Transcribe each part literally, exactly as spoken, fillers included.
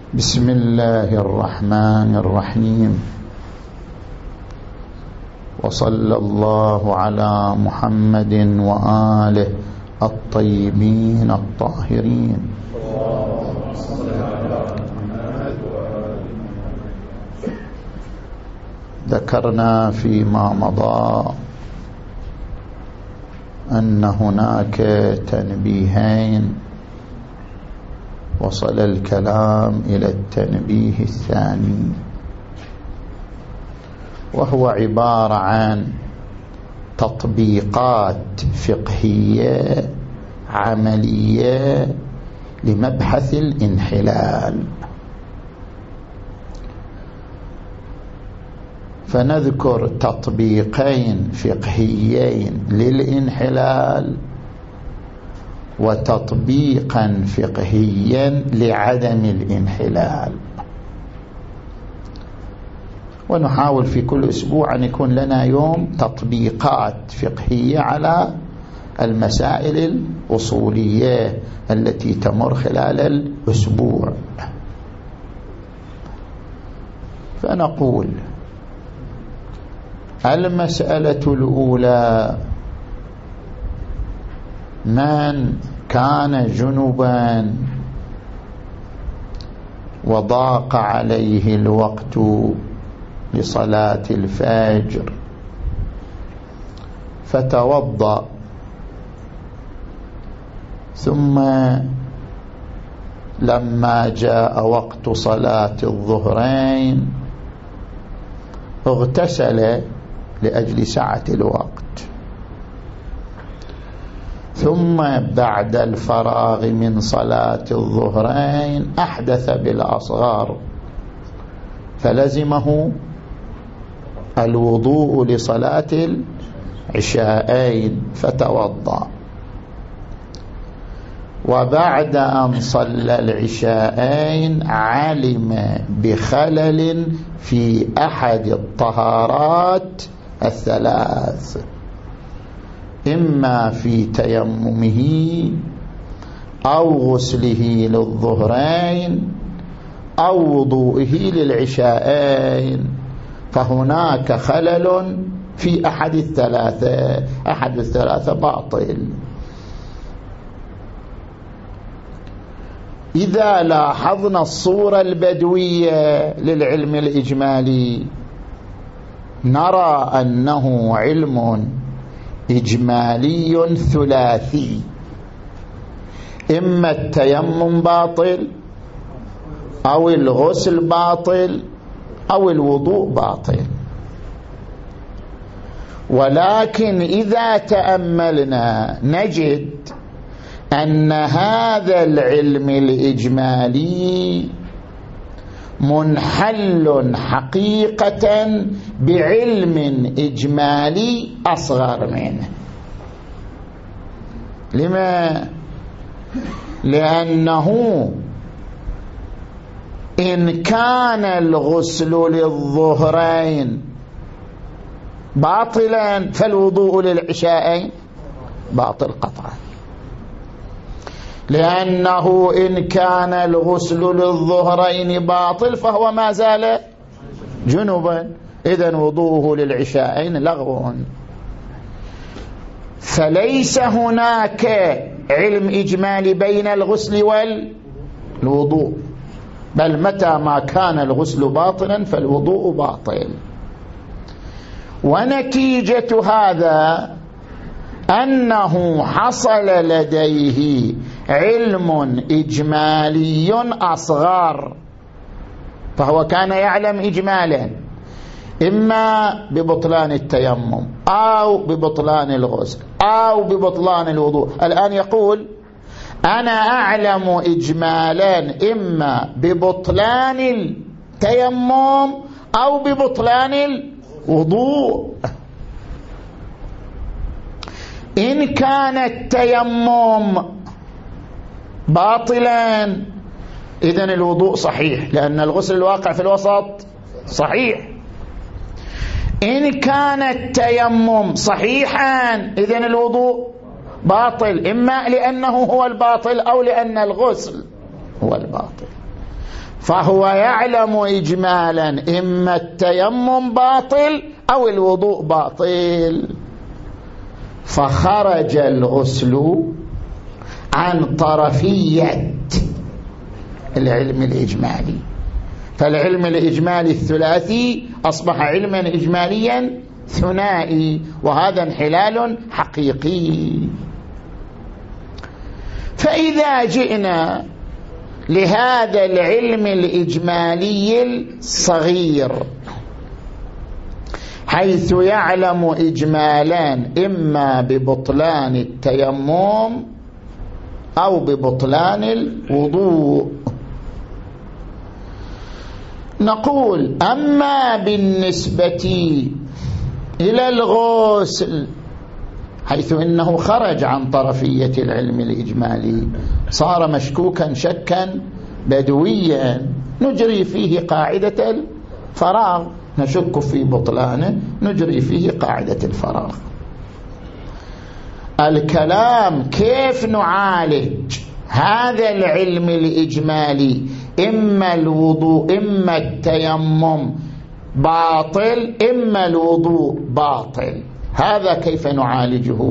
بسم الله الرحمن الرحيم. وصلى الله على محمد وآله الطيبين الطاهرين. ذكرنا فيما مضى أن هناك تنبيهين، وصل الكلام إلى التنبيه الثاني، وهو عبارة عن تطبيقات فقهية عملية لمبحث الانحلال. فنذكر تطبيقين فقهيين للانحلال وتطبيقا فقهيا لعدم الانحلال، ونحاول في كل أسبوع أن يكون لنا يوم تطبيقات فقهية على المسائل الأصولية التي تمر خلال الأسبوع. فنقول المسألة الأولى: من كان جنبا وضاق عليه الوقت لصلاة الفجر فتوضأ، ثم لما جاء وقت صلاة الظهرين اغتسل لأجل سعة الوقت، ثم بعد الفراغ من صلاة الظهرين أحدث بالأصغر فلزمه الوضوء لصلاة العشاءين فتوضأ، وبعد أن صلى العشاءين علم بخلل في أحد الطهارات الثلاث، إما في تيممه أو غسله للظهرين أو وضوئه للعشاءين، فهناك خلل في أحد الثلاثة، أحد الثلاثة باطل. إذا لاحظنا الصورة البدوية للعلم الإجمالي نرى أنه علم إجمالي ثلاثي، إما التيمم باطل أو الغسل باطل أو الوضوء باطل. ولكن إذا تأملنا نجد أن هذا العلم الإجمالي منحل حقيقة بعلم إجمالي أصغر منه. لما؟ لأنه إن كان الغسل للظهرين باطلا فالوضوء للعشاءين باطل قطعا، لأنه إن كان الغسل للظهرين باطل فهو ما زال جنبا، إذن وضوءه للعشاءين لغو. فليس هناك علم إجمالي بين الغسل والوضوء، بل متى ما كان الغسل باطلا فالوضوء باطل. ونتيجة هذا أنه حصل لديه علم إجمالي أصغر، فهو كان يعلم إجمالا إما ببطلان التيمم أو ببطلان الغسل أو ببطلان الوضوء. الآن يقول أنا أعلم إجمالا إما ببطلان التيمم أو ببطلان الوضوء. إن كان التيمم باطلا إذن الوضوء صحيح، لأن الغسل الواقع في الوسط صحيح. إن كان التيمم صحيحا إذن الوضوء باطل، إما لأنه هو الباطل أو لأن الغسل هو الباطل. فهو يعلم إجمالا إما التيمم باطل أو الوضوء باطل، فخرج الغسل عن طرفية العلم الإجمالي، فالعلم الإجمالي الثلاثي أصبح علما إجماليا ثنائي، وهذا انحلال حقيقي. فإذا جئنا لهذا العلم الإجمالي الصغير حيث يعلم إجمالان إما ببطلان التيمم أو ببطلان الوضوء، نقول أما بالنسبة إلى الغسل حيث إنه خرج عن طرفية العلم الإجمالي، صار مشكوكا شكا بدويا، نجري فيه قاعدة الفراغ، نشك في بطلانه نجري فيه قاعدة الفراغ. الكلام كيف نعالج هذا العلم الإجمالي، إما الوضوء إما التيمم باطل إما الوضوء باطل، هذا كيف نعالجه؟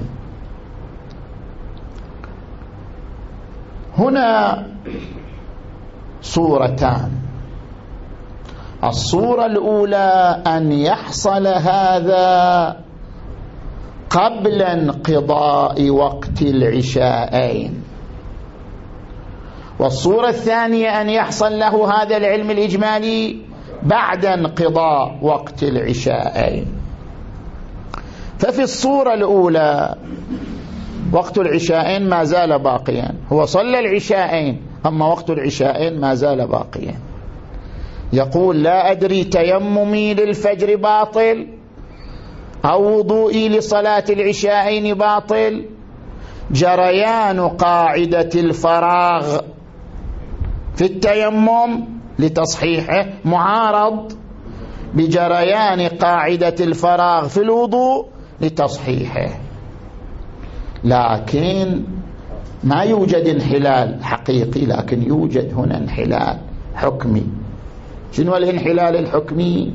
هنا صورتان. الصورة الأولى أن يحصل هذا قبل انقضاء وقت العشاءين، والصورة الثانية أن يحصل له هذا العلم الإجمالي بعد انقضاء وقت العشاءين. ففي الصورة الأولى وقت العشاءين ما زال باقيا، هو صلى العشاءين أما وقت العشاءين ما زال باقيا، يقول لا أدري تيممي للفجر باطل أو وضوئي لصلاة العشاءين باطل، جريان قاعدة الفراغ في التيمم لتصحيحه معارض بجريان قاعدة الفراغ في الوضوء لتصحيحه، لكن ما يوجد انحلال حقيقي، لكن يوجد هنا انحلال حكمي. شنو الانحلال الحكمي؟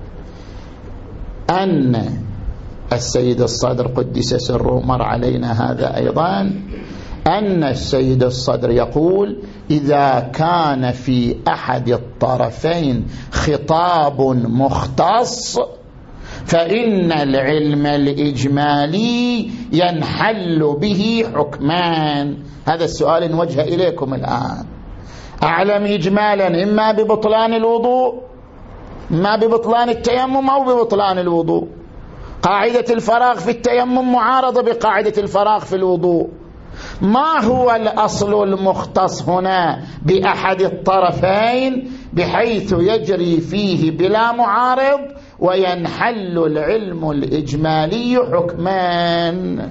أن السيد الصدر قدس سره مر علينا هذا أيضا، أن السيد الصدر يقول إذا كان في أحد الطرفين خطاب مختص فإن العلم الإجمالي ينحل به حكمان. هذا السؤال نوجه إليكم الآن. أعلم إجمالا إما ببطلان الوضوء ما ببطلان التيمم أو ببطلان الوضوء، قاعدة الفراغ في التيمم معارضة بقاعدة الفراغ في الوضوء، ما هو الأصل المختص هنا بأحد الطرفين بحيث يجري فيه بلا معارض وينحل العلم الإجمالي حكمان؟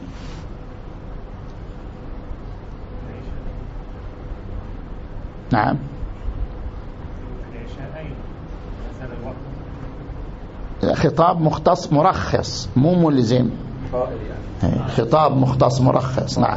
نعم، خطاب مختص مرخص مو ملزم، خطاب مختص مرخص. نعم،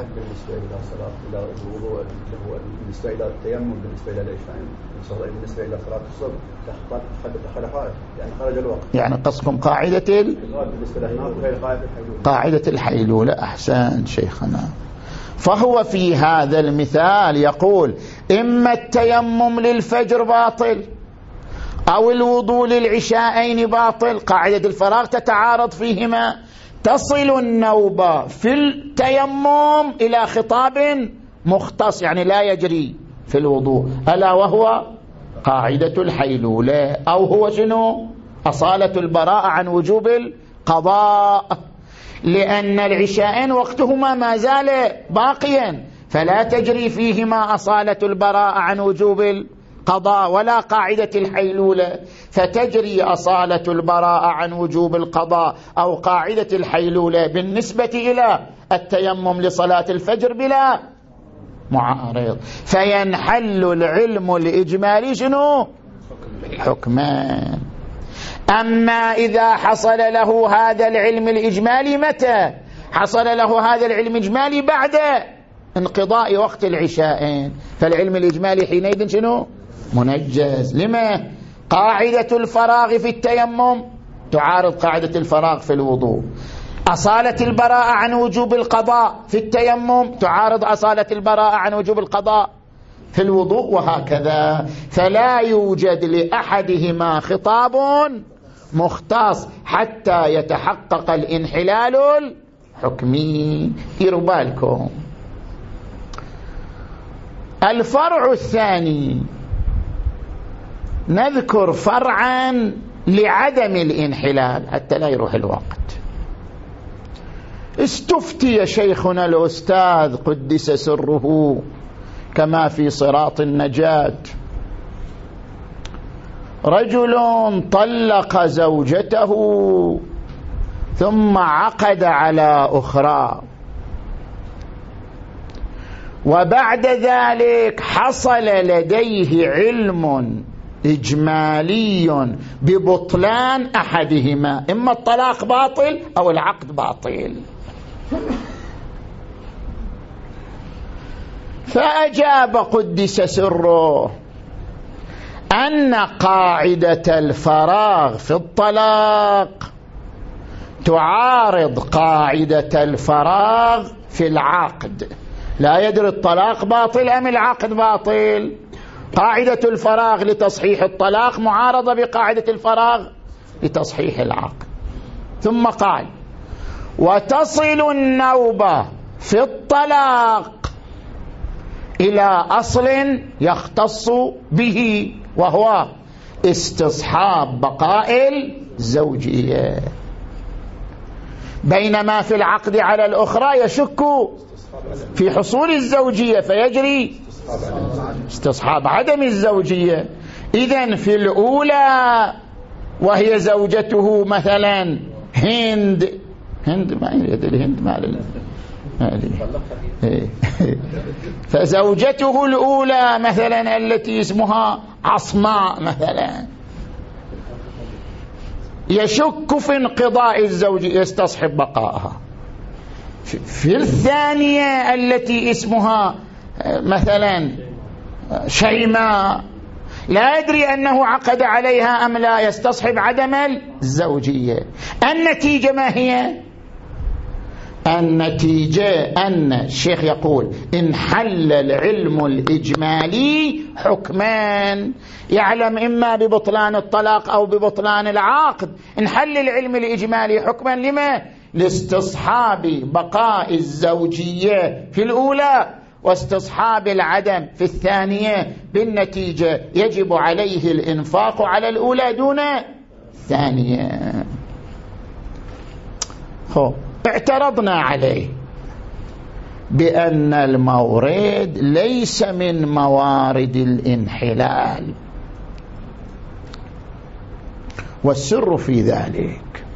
بالنسبة إلى التيمم بالنسبة إلى العشاءين، بالنسبة إلى صلاة الصبح خلفات يعني خرج الوقت، يعني قصكم قاعدة ال... قاعدة الحيلولة. أحسن شيخنا. فهو في هذا المثال يقول إما التيمم للفجر باطل أو الوضوء للعشاءين باطل، قاعدة الفراغ تتعارض فيهما، تصل النوبة في التيمم إلى خطاب مختص يعني لا يجري في الوضوء، ألا وهو قاعدة الحيلولة، أو هو شنو؟ أصالة البراءة عن وجوب القضاء، لأن العشاءين وقتهما ما زال باقيا فلا تجري فيهما أصالة البراءة عن وجوب القضاء ولا قاعدة الحيلولة، فتجري أصالة البراءة عن وجوب القضاء أو قاعدة الحيلولة بالنسبة إلى التيمم لصلاة الفجر بلا معارض، فينحل العلم الإجمالي شنو؟ حكمان. أما إذا حصل له هذا العلم الإجمالي متى؟ حصل له هذا العلم الإجمالي بعد انقضاء وقت العشاءين، فالعلم الإجمالي حينئذ شنو؟ منجز. لما؟ قاعدة الفراغ في التيمم تعارض قاعدة الفراغ في الوضوء. أصالة البراءة عن وجوب القضاء في التيمم تعارض أصالة البراءة عن وجوب القضاء في الوضوء، وهكذا. فلا يوجد لأحدهما خطاب مختص حتى يتحقق الانحلال الحكمي. ديروا بالكم. الفرع الثاني، نذكر فرعا لعدم الانحلال حتى لا يروح الوقت. استفتي شيخنا الأستاذ قدس سره كما في صراط النجاة، رجل طلق زوجته ثم عقد على أخرى، وبعد ذلك حصل لديه علم إجمالي ببطلان أحدهما، إما الطلاق باطل أو العقد باطل. فأجاب قدس سره أن قاعدة الفراغ في الطلاق تعارض قاعدة الفراغ في العقد. لا يدري الطلاق باطل أم العقد باطل. قاعدة الفراغ لتصحيح الطلاق معارضة بقاعدة الفراغ لتصحيح العقد. ثم قال: وتصل النوبة في الطلاق إلى أصل يختص به، وهو استصحاب بقاء الزوجية، بينما في العقد على الأخرى يشك في حصول الزوجية فيجري استصحاب عدم الزوجية. إذن في الأولى وهي زوجته مثلا هند هند ما يريد الهند ما لله فزوجته الأولى مثلا التي اسمها عصماء مثلا يشك في انقضاء الزوج يستصحب بقائها. في الثانية التي اسمها مثلا شيماء لا يدري أنه عقد عليها أم لا، يستصحب عدم الزوجية. النتيجة ما هي؟ النتيجة أن الشيخ يقول إن حل العلم الإجمالي حكمان، يعلم إما ببطلان الطلاق أو ببطلان العقد. إن حل العلم الإجمالي حكما لما؟ لاستصحاب بقاء الزوجية في الأولى واستصحاب العدم في الثانية. بالنتيجة يجب عليه الإنفاق على الأولى دون الثانية. خب اعترضنا عليه بأن المورد ليس من موارد الانحلال، والسر في ذلك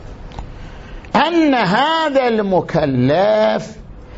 أن هذا المكلف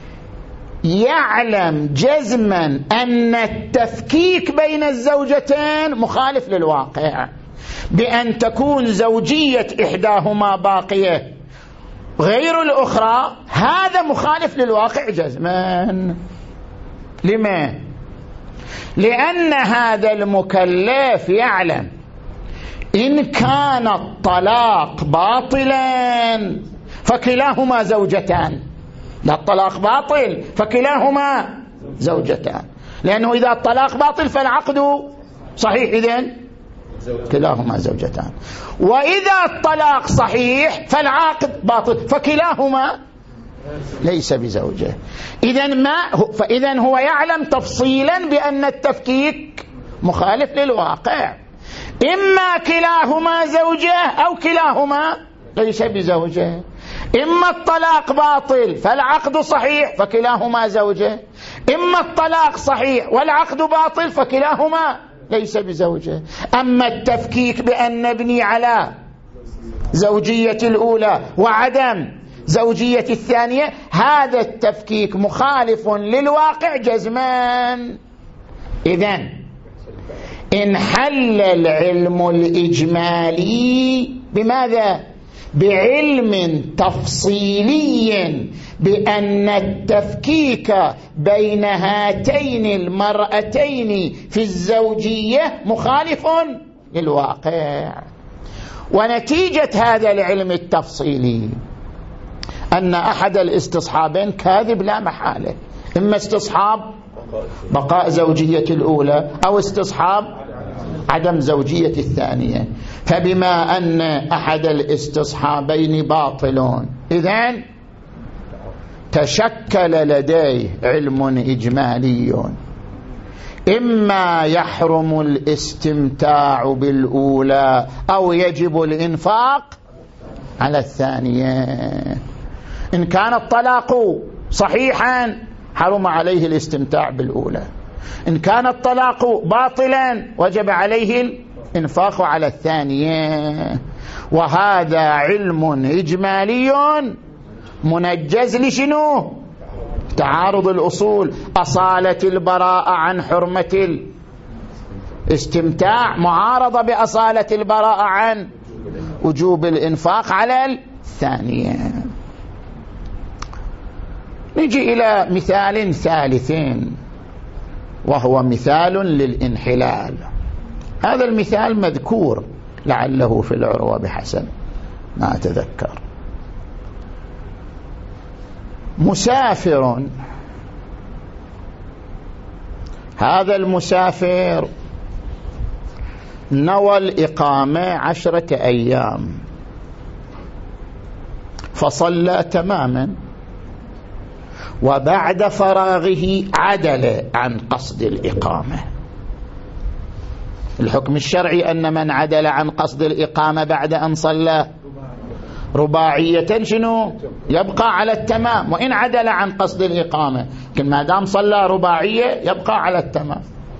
يعلم جزما أن التفكيك بين الزوجتين مخالف للواقع، بأن تكون زوجية إحداهما باقية غير الأخرى، هذا مخالف للواقع جزما. لما؟ لأن هذا المكلف يعلم إن كان الطلاق باطلا فكلاهما زوجتان، لا الطلاق باطل فكلاهما زوجتان، لأنه إذا الطلاق باطل فالعقد صحيح، إذن كلاهما زوجتان. وإذا الطلاق صحيح فالعقد باطل فكلاهما ليس بزوجة. إذن ما فإذن هو يعلم تفصيلا بأن التفكيك مخالف للواقع، إما كلاهما زوجة أو كلاهما ليس بزوجة. إما الطلاق باطل فالعقد صحيح فكلاهما زوجة، إما الطلاق صحيح والعقد باطل فكلاهما ليس بزوجة. أما التفكيك بأن نبني على زوجية الأولى وعدم زوجية الثانية، هذا التفكيك مخالف للواقع جزما. إذن إن حل العلم الإجمالي بماذا؟ بعلم تفصيلي بأن التفكيك بين هاتين المرأتين في الزوجية مخالف للواقع. ونتيجة هذا العلم التفصيلي أن أحد الاستصحابين كاذب لا محالة، إما استصحاب بقاء زوجية الأولى أو استصحاب عدم زوجية الثانية. فبما أن أحد الاستصحابين باطل، إذن تشكل لديه علم إجمالي، إما يحرم الاستمتاع بالأولى أو يجب الإنفاق على الثانية. إن كان الطلاق صحيحا حرم عليه الاستمتاع بالأولى، إن كان الطلاق باطلا وجب عليه الإنفاق على الثانية. وهذا علم إجمالي منجز لشنو؟ تعارض الأصول. أصالة البراءة عن حرمة الاستمتاع معارضة بأصالة البراءة عن وجوب الإنفاق على الثانية. نجي إلى مثال ثالث وهو مثال للانحلال. هذا المثال مذكور لعله في العروة بحسب ما أتذكر. مسافر، هذا المسافر نوى الإقامة عشرة أيام فصلى تماما، وبعد فراغه عدل عن قصد الإقامة. الحكم الشرعي أن من عدل عن قصد الإقامة بعد أن صلى رباعية شنو؟ يبقى على التمام، وإن عدل عن قصد الإقامة لكن ما دام صلى رباعية يبقى على التمام.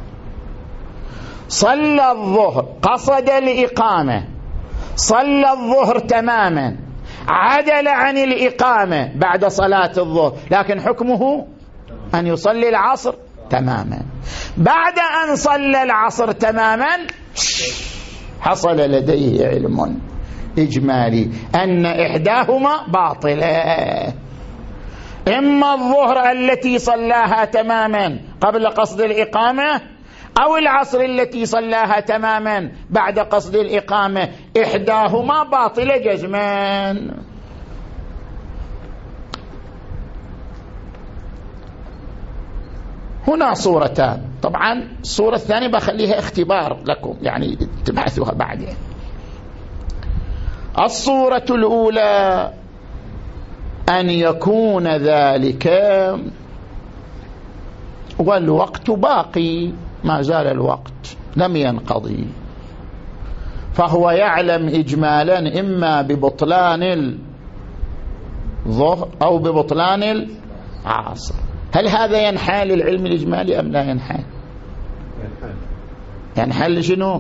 صلى الظهر قصد الإقامة، صلى الظهر تماما، عدل عن الإقامة بعد صلاة الظهر، لكن حكمه أن يصلي العصر تماما. بعد أن صلى العصر تماما حصل لديه علم إجمالي أن إحداهما باطلة، إما الظهر التي صلاها تماما قبل قصد الإقامة أو العصر التي صلاها تماما بعد قصد الإقامة، إحداهما باطلة جزما. هنا صورتان، طبعا الصورة الثانية بخليها اختبار لكم يعني تبحثوها بعدين. الصورة الأولى أن يكون ذلك والوقت باقي، ما زال الوقت لم ينقضي، فهو يعلم إجمالا إما ببطلان الظهر أو ببطلان العصر. هل هذا ينحل العلم الإجمالي أم لا ينحل؟ ينحل شنو؟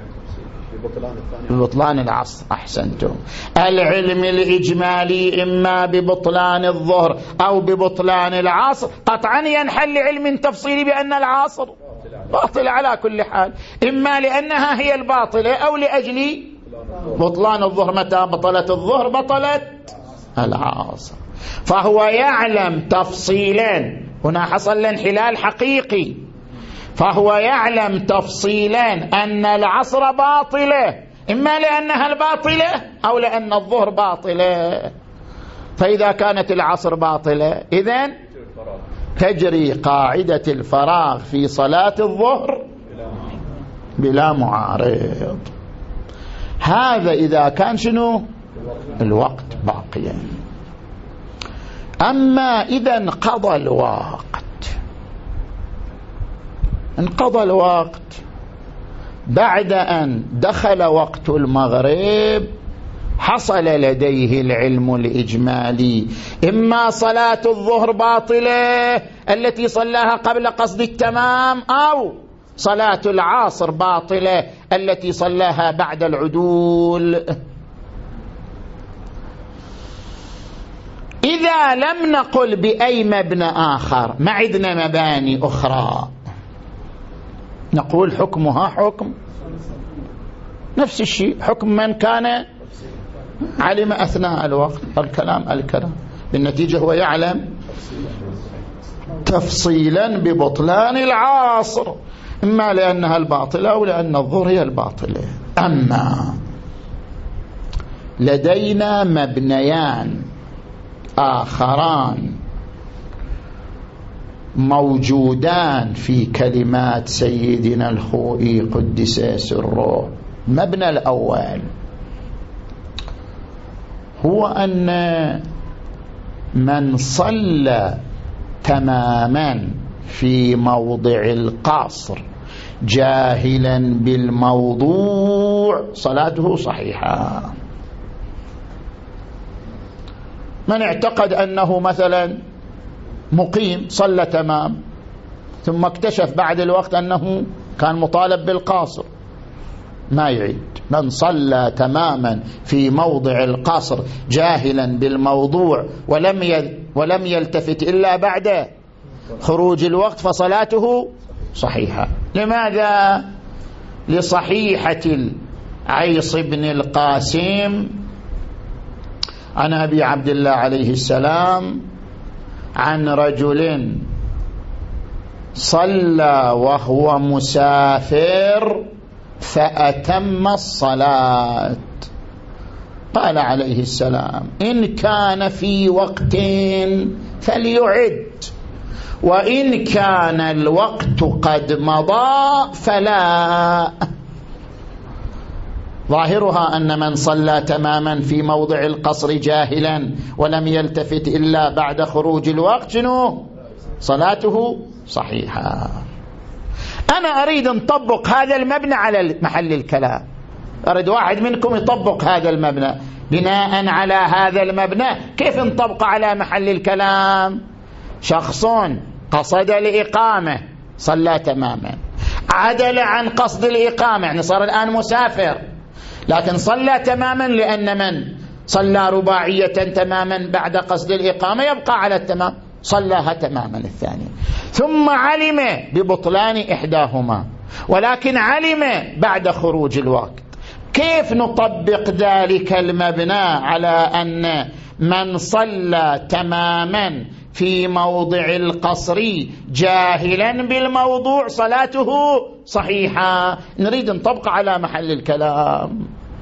ببطلان العصر. أحسنتم. العلم الإجمالي إما ببطلان الظهر أو ببطلان العصر قطعا ينحل علم تفصيلي بأن العصر باطل على كل حال، إما لأنها هي الباطلة أو لأجل بطلان الظهر. متى بطلت الظهر بطلت العصر. فهو يعلم تفصيلا، هنا حصل الانحلال حقيقي، فهو يعلم تفصيلا أن العصر باطلة، إما لأنها الباطلة أو لأن الظهر باطلة. فإذا كانت العصر باطلة إذن تجري قاعدة الفراغ في صلاة الظهر بلا معارض. هذا إذا كان شنو؟ الوقت باقيا. أما إذا انقضى الوقت، انقضى الوقت بعد أن دخل وقت المغرب، حصل لديه العلم الإجمالي إما صلاة الظهر باطلة التي صلاها قبل قصد التمام أو صلاة العصر باطلة التي صلاها بعد العدول. إذا لم نقل بأي مبنى آخر، ما عندنا مباني أخرى، نقول حكمها حكم نفس الشيء، حكم من كان علم أثناء الوقت الكلام الكلام، بالنتيجة هو يعلم تفصيلا ببطلان العاصر، إما لأنها الباطلة أو لأن الظهر هي الباطلة. أما لدينا مبنيان آخران موجودان في كلمات سيدنا الخوئي قدس سره. المبنى الأول هو أن من صلى تماما في موضع القصر جاهلا بالموضوع صلاته صحيحة. من اعتقد أنه مثلا مقيم صلى تمام ثم اكتشف بعد الوقت أنه كان مطالب بالقاصر ما يعيد. من صلى تماما في موضع القصر جاهلا بالموضوع ولم ولم يلتفت إلا بعد خروج الوقت فصلاته صحيحة. لماذا؟ لصحيحة العيص بن القاسم عن أبي عبد الله عليه السلام عن رجل صلى وهو مسافر فأتم الصلاة. قال عليه السلام: إن كان في وقت فليعد، وإن كان الوقت قد مضى فلا. ظاهرها أن من صلى تماما في موضع القصر جاهلا ولم يلتفت إلا بعد خروج الوقت شنو؟ صلاته صحيحة. أنا أريد أن نطبق هذا المبنى على محل الكلام. أريد واحد منكم يطبق هذا المبنى. بناء على هذا المبنى كيف نطبق على محل الكلام؟ شخص قصد الإقامة صلى تماما، عدل عن قصد الإقامة يعني صار الآن مسافر، لكن صلى تماما لأن من صلى رباعية تماما بعد قصد الإقامة يبقى على التمام، صلاها تماما الثاني. ثم علم ببطلان إحداهما ولكن علم بعد خروج الوقت. كيف نطبق ذلك المبنى على أن من صلى تماما في موضع القصر جاهلا بالموضوع صلاته صحيحة؟ نريد نطبق على محل الكلام.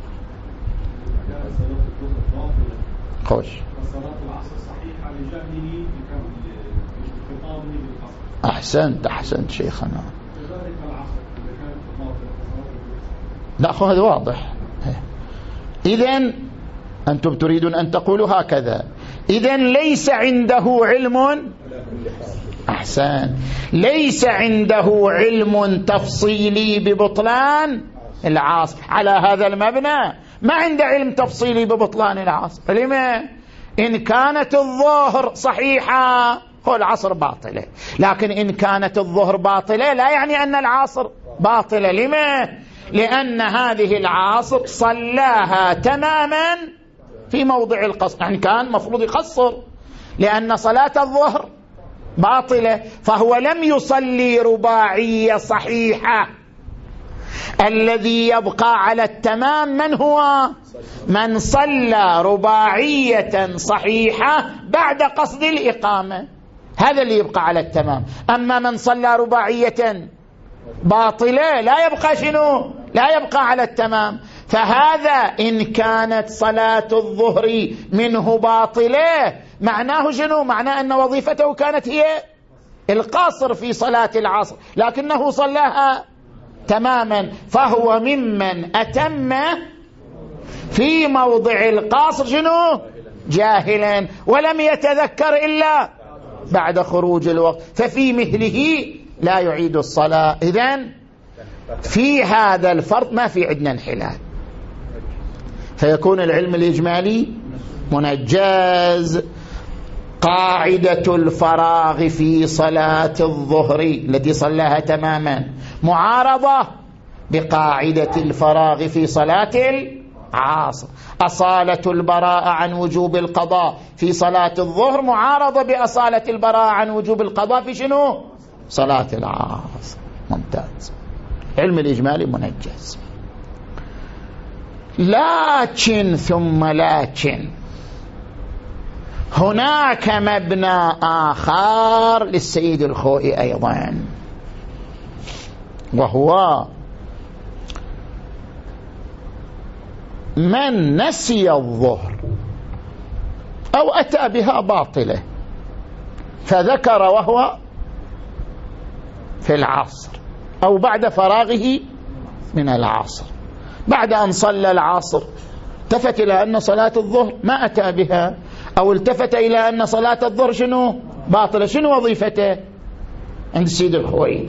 خوش أحسنت أحسنت شيخنا. لا أخو هذا واضح. إذن أنتم تريدون أن تقولوا هكذا. إذن ليس عنده علم، أحسن، ليس عنده علم تفصيلي ببطلان العاصر على هذا المبنى. ما عنده علم تفصيلي ببطلان العاصر. لما؟ إن كانت الظهر صحيحة هو العصر باطلة، لكن إن كانت الظهر باطلة لا يعني أن العصر باطلة. لما؟ لأن هذه العاصر صلاها تماما في موضع القصر، يعني كان مفروض يقصر لأن صلاة الظهر باطلة، فهو لم يصلي رباعية صحيحة. الذي يبقى على التمام من هو؟ من صلى رباعية صحيحة بعد قصد الإقامة، هذا اللي يبقى على التمام. أما من صلى رباعية باطلة لا يبقى شنو؟ لا يبقى على التمام. فهذا إن كانت صلاة الظهر منه باطلة معناه شنو؟ معناه أن وظيفته كانت هي القصر في صلاة العصر، لكنه صلاها تماما، فهو ممن أتم في موضع القصر شنو؟ جاهلا ولم يتذكر إلا بعد خروج الوقت، ففي مثله لا يعيد الصلاة. إذن في هذا الفرض ما في عندنا انحلال، فيكون العلم الإجمالي منجز. قاعدة الفراغ في صلاة الظهر التي صلاها تماما معارضة بقاعدة الفراغ في صلاة العصر. أصالة البراءة عن وجوب القضاء في صلاة الظهر معارضة بأصالة البراءة عن وجوب القضاء في شنو؟ صلاة العصر. ممتاز، علم الإجمالي منجز. لكن ثم لكن هناك مبنى آخر للسيد الخوئي أيضا، وهو من نسي الظهر أو أتى بها باطلة فذكر وهو في العصر أو بعد فراغه من العصر، بعد أن صلى العصر التفت إلى أن صلاة الظهر ما أتى بها، أو التفت إلى أن صلاة الظهر شنو باطلة، شنو وظيفته عند السيد الخوئي؟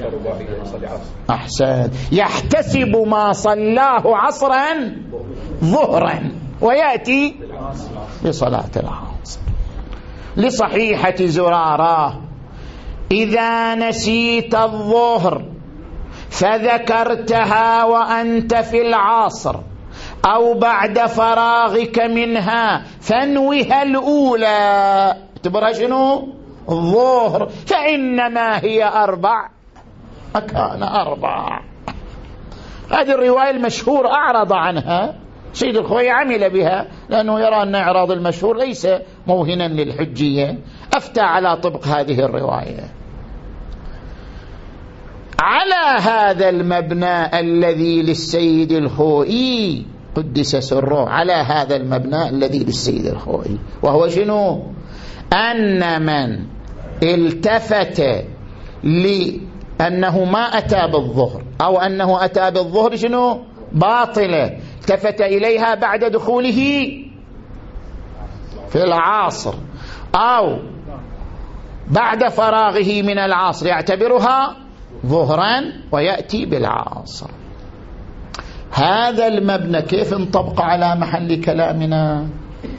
أحسن، يحتسب ما صلاه عصرا ظهرا ويأتي بصلاة العصر. لصحيحة زرارة: إذا نسيت الظهر فذكرتها وأنت في العصر أو بعد فراغك منها فانوها الأولى، اعتبرها شنو؟ الظهر، فإنما هي أربع مكان أربع. هذه الرواية المشهور أعرض عنها سيد الخوئي، عمل بها لأنه يرى أن إعراض المشهور ليس موهنا للحجية، أفتى على طبق هذه الرواية. على هذا المبنى الذي للسيد الخوئي قدس سره، على هذا المبنى الذي للسيد الخوئي، وهو شنو؟ أن من التفت لأنه ما أتى بالظهر أو أنه أتى بالظهر شنو باطلة، التفت إليها بعد دخوله في العصر أو بعد فراغه من العصر يعتبرها ظهرا ويأتي بالعصر. هذا المبنى كيف انطبق على محل كلامنا؟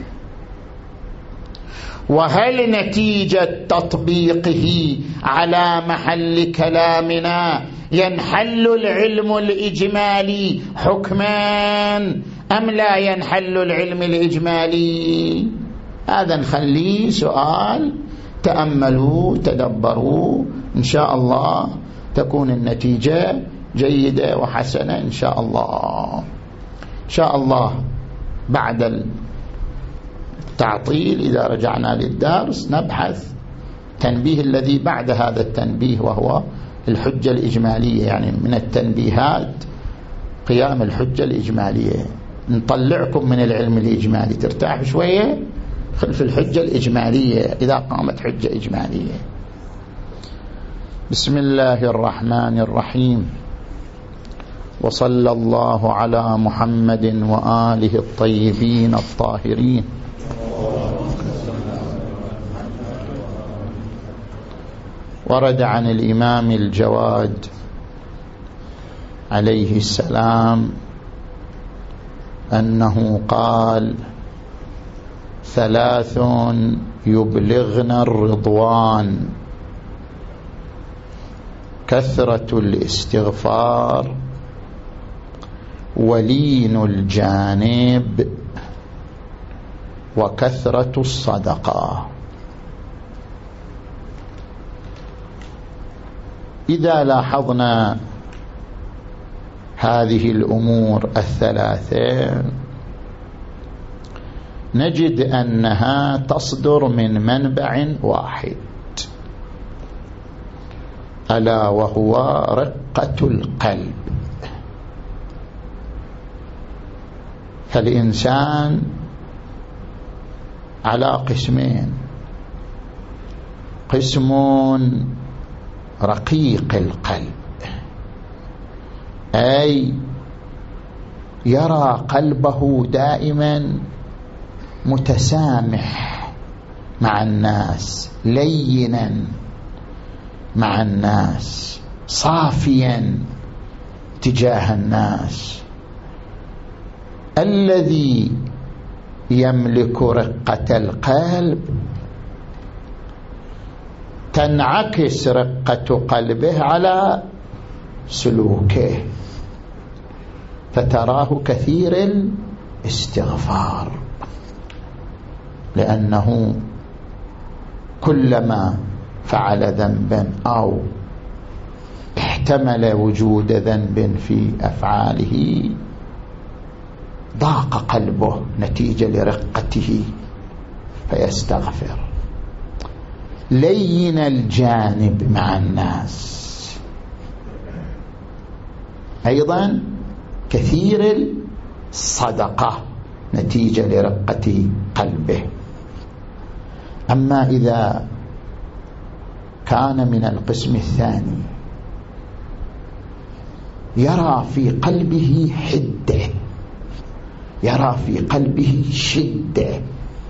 وهل نتيجة تطبيقه على محل كلامنا ينحل العلم الإجمالي حكما أم لا ينحل العلم الإجمالي؟ هذا نخليه سؤال، تأملوا تدبروا، إن شاء الله تكون النتيجة جيدة وحسنة إن شاء الله. إن شاء الله بعد التعطيل إذا رجعنا للدرس نبحث التنبيه الذي بعد هذا التنبيه، وهو الحجة الإجمالية، يعني من التنبيهات قيام الحجة الإجمالية. نطلعكم من العلم الإجمالي ترتاح شوية، خلف الحجة الإجمالية إذا قامت حجة إجمالية. بسم الله الرحمن الرحيم، وصلى الله على محمد وآله الطيبين الطاهرين. ورد عن الإمام الجواد عليه السلام أنه قال: ثلاث يبلغن الرضوان: كثرة الاستغفار، ولين الجانب، وكثرة الصدقة. إذا لاحظنا هذه الأمور الثلاثة نجد أنها تصدر من منبع واحد، ألا وهو رقة القلب. فالإنسان على قسمين: قسم رقيق القلب، أي يرى قلبه دائما متسامح مع الناس، لينا مع الناس، صافيا تجاه الناس. الذي يملك رقة القلب تنعكس رقة قلبه على سلوكه، فتراه كثير الاستغفار، لأنه كلما فعل ذنبا أو احتمل وجود ذنب في أفعاله ضاق قلبه نتيجة لرقته فيستغفر. لين الجانب مع الناس. أيضا كثير الصدقة نتيجة لرقة قلبه. أما إذا كان من القسم الثاني يرى في قلبه حدة، يرى في قلبه شدة،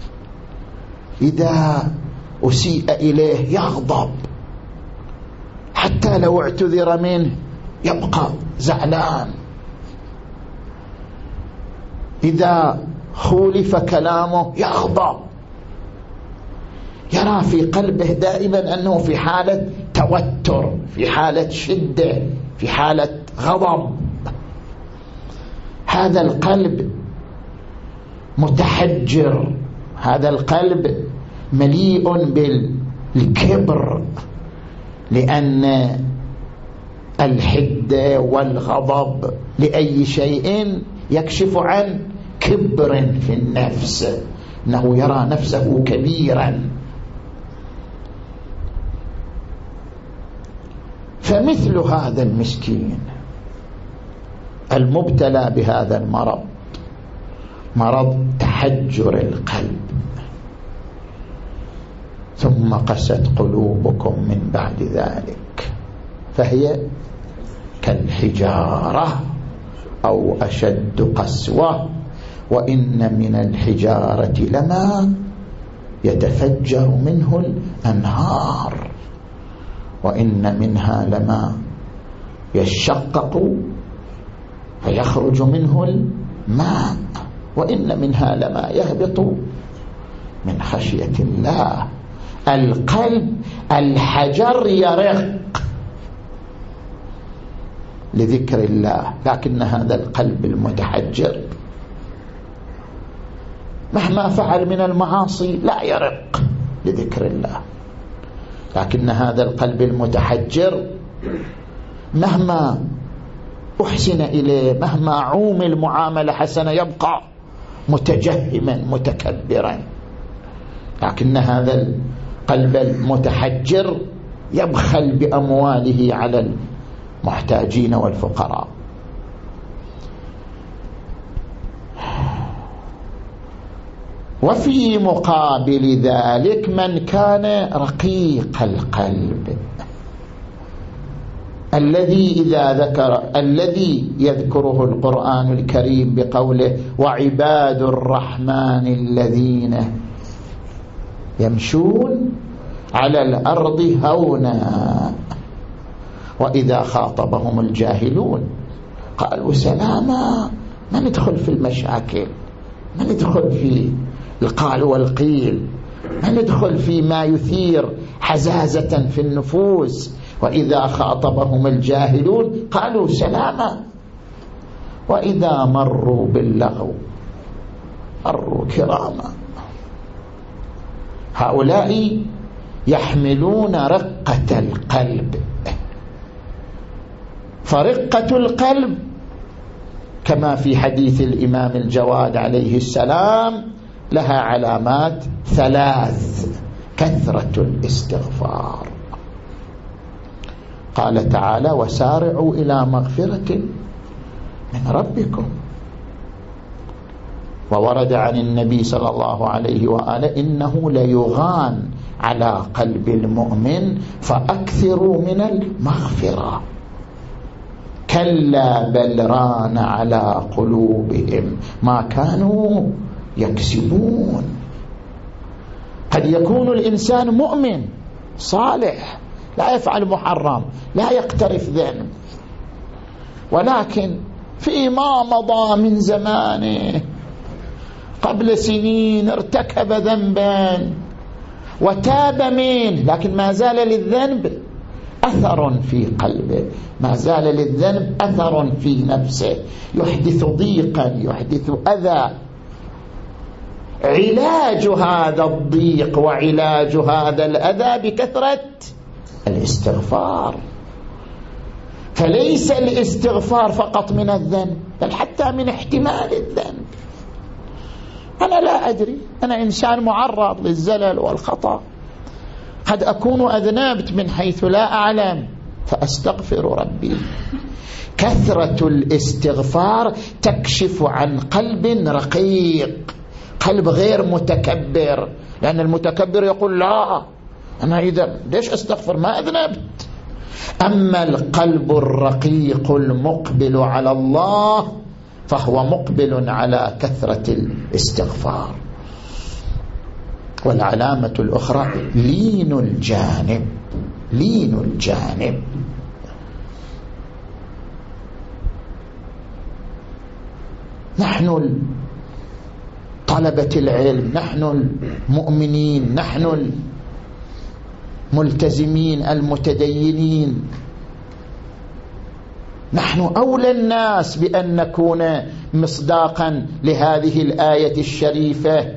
إذا أسيء إليه يغضب، حتى لو اعتذر منه يبقى زعلان، إذا خولف كلامه يغضب، يرى في قلبه دائما أنه في حالة توتر، في حالة شدة، في حالة غضب. هذا القلب متحجر، هذا القلب مليء بالكبر، لأن الحدة والغضب لأي شيء يكشف عن كبر في النفس، أنه يرى نفسه كبيرا. فمثل هذا المسكين المبتلى بهذا المرض، مرض تحجر القلب، ثم قست قلوبكم من بعد ذلك فهي كالحجارة أو أشد قسوة، وإن من الحجارة لما يتفجر منه الأنهار، وإن منها لما يشقق فيخرج منه الماء، وإن منها لما يهبط من خشية الله. القلب الحجر يرق لذكر الله، لكن هذا القلب المتحجر مهما فعل من المعاصي لا يرق لذكر الله، لكن هذا القلب المتحجر مهما أحسن إليه، مهما عومل معاملة حسنة يبقى متجهما متكبرا. لكن هذا القلب المتحجر يبخل بأمواله على المحتاجين والفقراء. وفي مقابل ذلك من كان رقيق القلب، الذي إذا ذكر الذي يذكره القرآن الكريم بقوله وعباد الرحمن الذين يمشون على الأرض هونا وإذا خاطبهم الجاهلون قالوا سلاما. ما ندخل في المشاكل، ما ندخل في القال والقيل، ما ندخل في ما يثير حزازة في النفوس. وإذا خاطبهم الجاهلون قالوا سلاما، وإذا مروا باللغو مروا كراما. هؤلاء يحملون رقة القلب، فرقة القلب كما في حديث الإمام الجواد عليه السلام لها علامات ثلاث: كثرة الاستغفار، قال تعالى وسارعوا إلى مغفرة من ربكم، وورد عن النبي صلى الله عليه وآله إنه ليغان على قلب المؤمن فأكثروا من المغفرة، كلا بل ران على قلوبهم ما كانوا يكسبون. قد يكون الإنسان مؤمن صالح لا يفعل محرم لا يقترف ذنب، ولكن فيما مضى من زمانه قبل سنين ارتكب ذنبا وتاب منه، لكن ما زال للذنب أثر في قلبه، ما زال للذنب أثر في نفسه، يحدث ضيقا، يحدث أذى. علاج هذا الضيق وعلاج هذا الأذى بكثرة الاستغفار. فليس الاستغفار فقط من الذنب، بل حتى من احتمال الذنب. أنا لا أدري، أنا إنسان معرض للزلل والخطأ، قد أكون أذنبت من حيث لا أعلم فأستغفر ربي. كثرة الاستغفار تكشف عن قلب رقيق، قلب غير متكبر، لأن المتكبر يقول لا أنا إذا ليش أستغفر ما أذنبت. أما القلب الرقيق المقبل على الله فهو مقبل على كثرة الاستغفار. والعلامة الأخرى لين الجانب، لين الجانب. نحن طلبة العلم، نحن المؤمنين، نحن الملتزمين المتدينين، نحن أولى الناس بأن نكون مصداقا لهذه الآية الشريفة: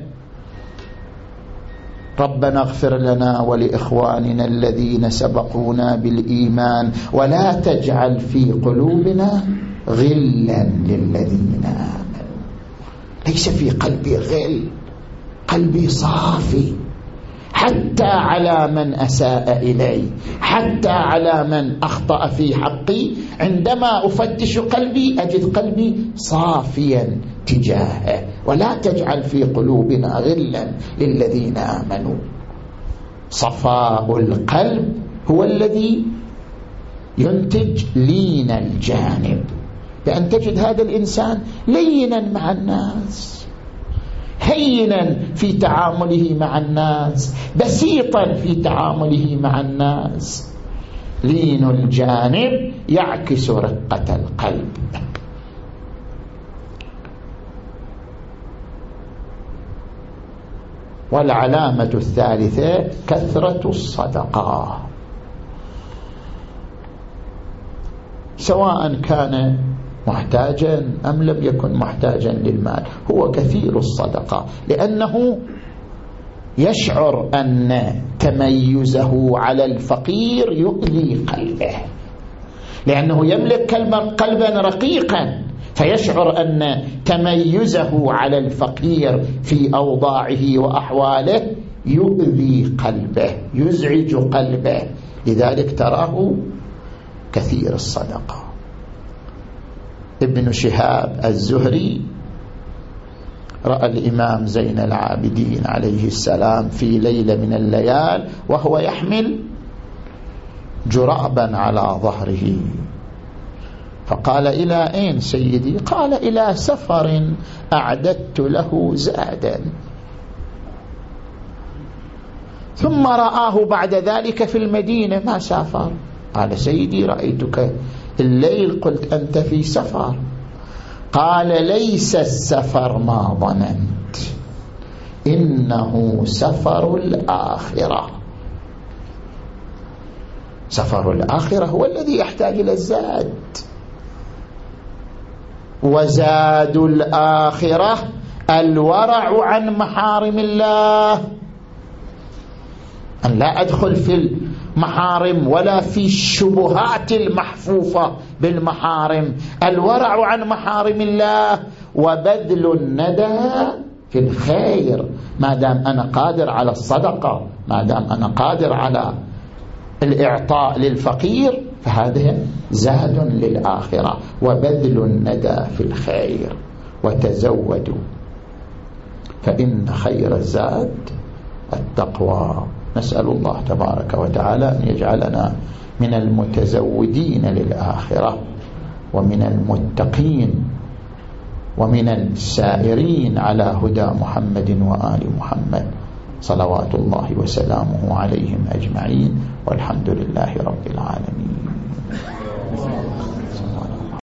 ربنا اغفر لنا ولإخواننا الذين سبقونا بالإيمان ولا تجعل في قلوبنا غلا للذين آمنوا. ليس في قلبي غل، قلبي صافي، حتى على من أساء إلي، حتى على من أخطأ في حقي، عندما أفتش قلبي أجد قلبي صافيا تجاهه. ولا تجعل في قلوبنا غلا للذين آمنوا. صفاء القلب هو الذي ينتج لين الجانب، بأن تجد هذا الإنسان لينا مع الناس، هينا في تعامله مع الناس، بسيطا في تعامله مع الناس. لين الجانب يعكس رقة القلب. والعلامة الثالثة كثرة الصدقة، سواء كان محتاجا أم لم يكن محتاجا للمال، هو كثير الصدقة، لأنه يشعر أن تميزه على الفقير يؤذي قلبه، لأنه يملك قلبا رقيقا، فيشعر أن تميزه على الفقير في أوضاعه وأحواله يؤذي قلبه، يزعج قلبه، لذلك تراه كثير الصدقة. ابن شهاب الزهري رأى الإمام زين العابدين عليه السلام في ليلة من الليال وهو يحمل جرابا على ظهره، فقال: إلى أين سيدي؟ قال: إلى سفر أعددت له زادا. ثم رآه بعد ذلك في المدينة ما سافر، قال: سيدي رأيتك الليل قلت أنت في سفر. قال: ليس السفر ما ظننت، إنه سفر الآخرة. سفر الآخرة هو الذي يحتاج إلى الزاد، وزاد الآخرة الورع عن محارم الله، أن لا أدخل في المحارم ولا في الشبهات المحفوفة بالمحارم، الورع عن محارم الله، وبذل الندى في الخير. ما دام أنا قادر على الصدقة، ما دام أنا قادر على الإعطاء للفقير، فهذا زاد للآخرة. وبذل الندى في الخير، وتزودوا فإن خير الزاد التقوى. نسأل الله تبارك وتعالى أن يجعلنا من المتزودين للآخرة، ومن المتقين، ومن السائرين على هدى محمد وآل محمد صلوات الله وسلامه عليهم أجمعين، والحمد لله رب العالمين.